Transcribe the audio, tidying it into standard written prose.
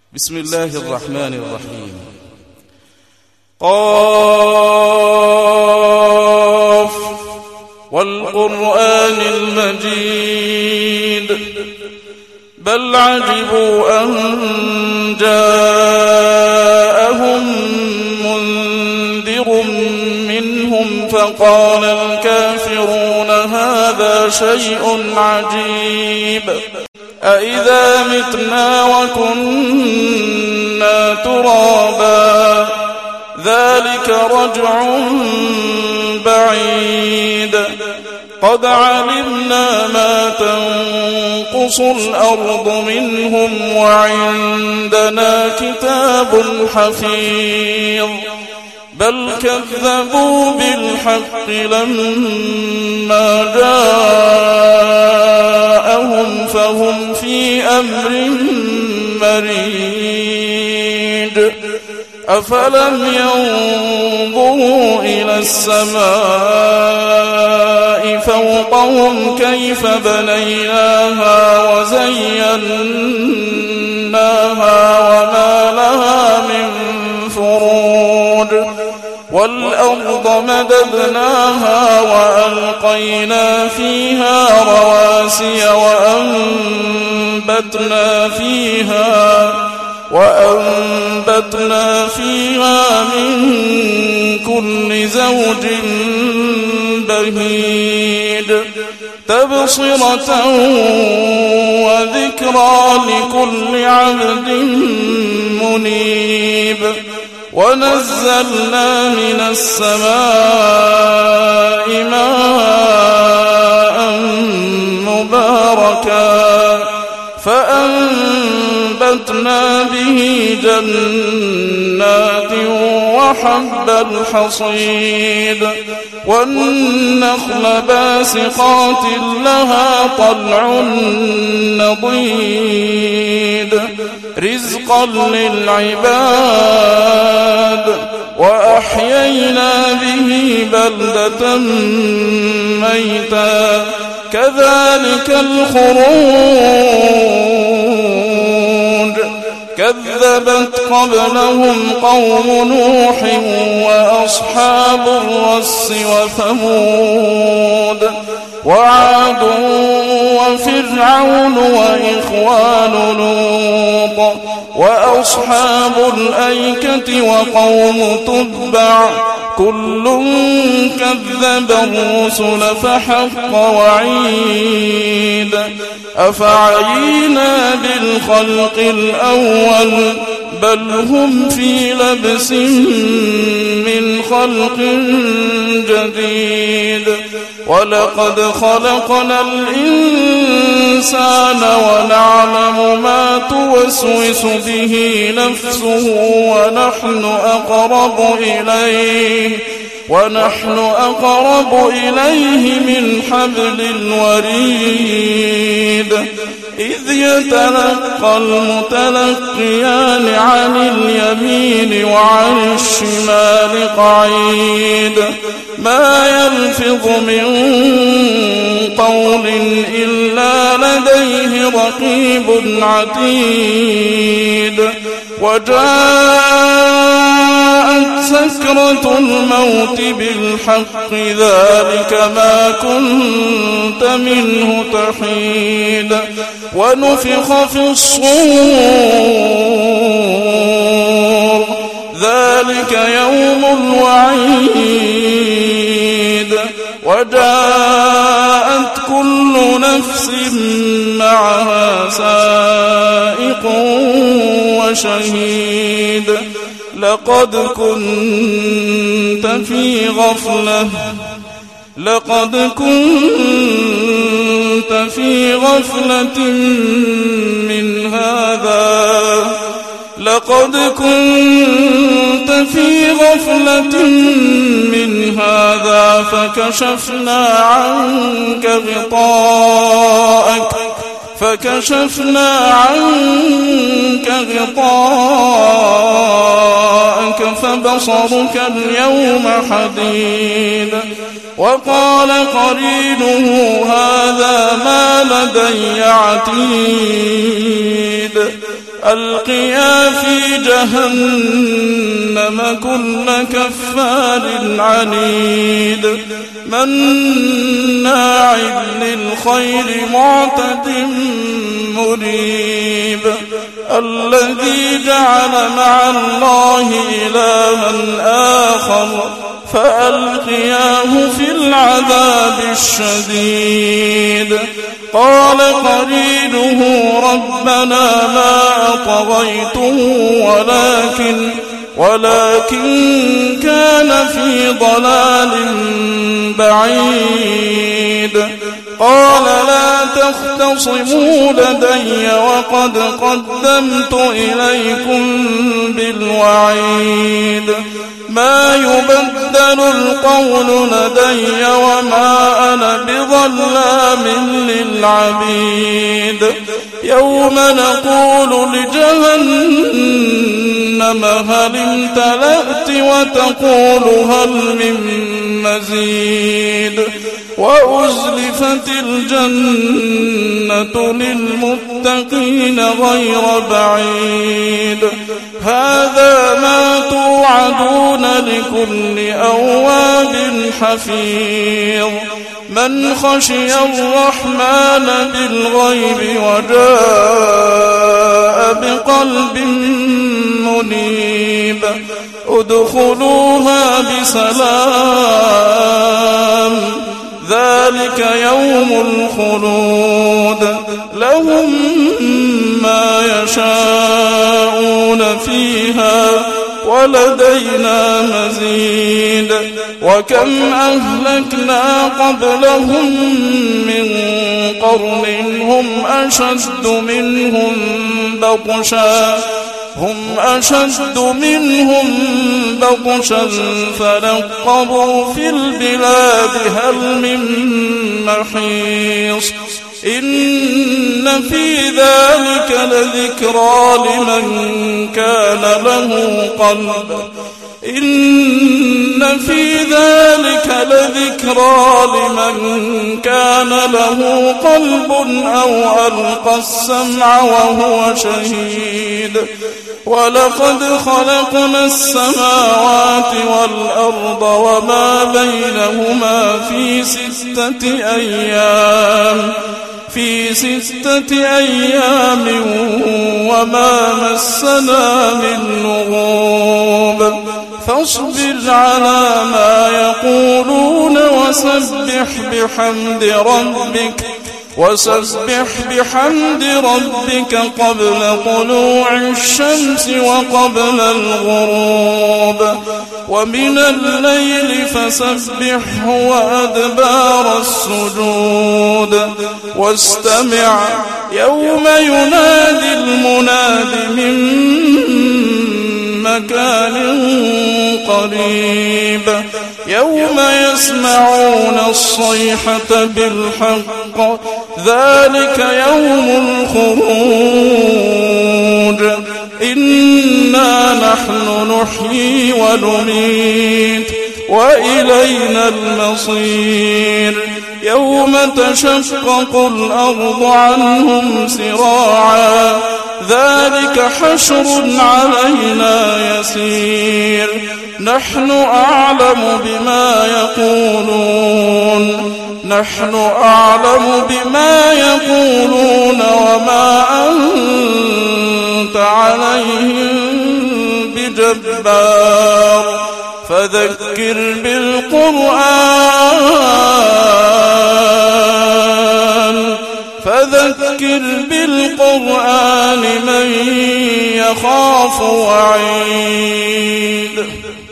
بسم الله الرحمن الرحيم. قاف والقرآن المجيد بل عجبوا أن جاءهم منذر منهم فقال الكافرون هذا شيء عجيب أإذا متنا وكنا ترابا ذلك رجع بعيد قد علمنا ما تنقص الأرض منهم وعندنا كتاب حفيظ بل كذبوا بالحق لما جاءهم فهم في أمر مريج أفلم ينظروا إلى السماء فوقهم كيف بنيناها وزيناها وما لها من فروج والأرض مددناها وألقينا فيها رواسي وأنبتنا فيها من كل زوج بهيج تبصرة وذكرى لكل عبد منيب ونزلنا من السماء ماء مباركا فأنبتنا به جنات وحب الحصيد والنخل باسقات لها طلع نضيد رزقا للعباد وأحيينا به بلدة ميتا كذلك الخروج كذبت قبلهم قوم نوح وأصحاب الرس وثمود وعاد وفرعون وإخوان لوط وأصحاب الأيكة وقوم تبع كل كذب الرسل فحق وعيد أفعينا بالخلق الأول بل هم في لبس من خلق جديد ولقد خلقنا الإنسان ونعلم ما توسوس به نفسه ونحن أقرب إليه من حبل الوريد إذ يتلقى المتلقيان عن اليمين وعن الشمال قعيد ما يلفظ من قول إلا لديه رقيب عتيد وجاءت سكرة الموت بالحق ذلك ما كنت منه تحيد ونفخ في الصور ذلك يوم الوعيد وجاءت كل نفس معها سائق وشهيد لقد كنت في غفلة من هذا فكشفنا عنك غطاءك فبصرك اليوم حديد وقال قرينه هذا ما لدي عتيد ألقيا في جهنم كل كفار عنيد مناع للخير معتد مريب الذي جعل مع الله إلها آخر فألقياه في العذاب الشديد قال قرينه ربنا ما أطغيته ولكن كان في ضلال بعيد قال لا تختصموا لدي وقد قدمت إليكم بالوعيد ما يبدل القول لدي وما أنا بظلام للعبيد يوم نقول لجهنم هل امتلأت وتقول هل من مزيد وأزلفت الجنة للمتقين غير بعيد هذا ما توعدون لكل أواب حفيظ من خشي الرحمن بالغيب وجاء بقلب منيب ادخلوها بسلام ذلك يوم الخلود لهم ما يشاءون فيها ولدينا مزيد وكم أهلكنا قبلهم من قرن هم أشد منهم بطشا فنقبوا في البلاد هل من محيص إن في ذلك لذكرى لمن كان له قلب أو ألقى السمع وهو شهيد ولقد خلقنا السماوات والأرض وما بينهما في 6 أيام وما مسنا من لغوب فاصبر على ما يقولون وسبح بحمد ربك قبل طلوع الشمس وقبل الغروب ومن الليل فسبحه وأدبار السجود واستمع يوم ينادي المناد من مكان قريب يوم يسمعون الصيحة بالحق ذلك يوم الخروج إنا نحن نحيي ونميت وإلينا المصير يوم تشقق الأرض عنهم سراعا ذلك حشر علينا يسير نحن أعلم بما يقولون وما أنت عليهم بجبار فذكر بالقرآن من يخاف وعيد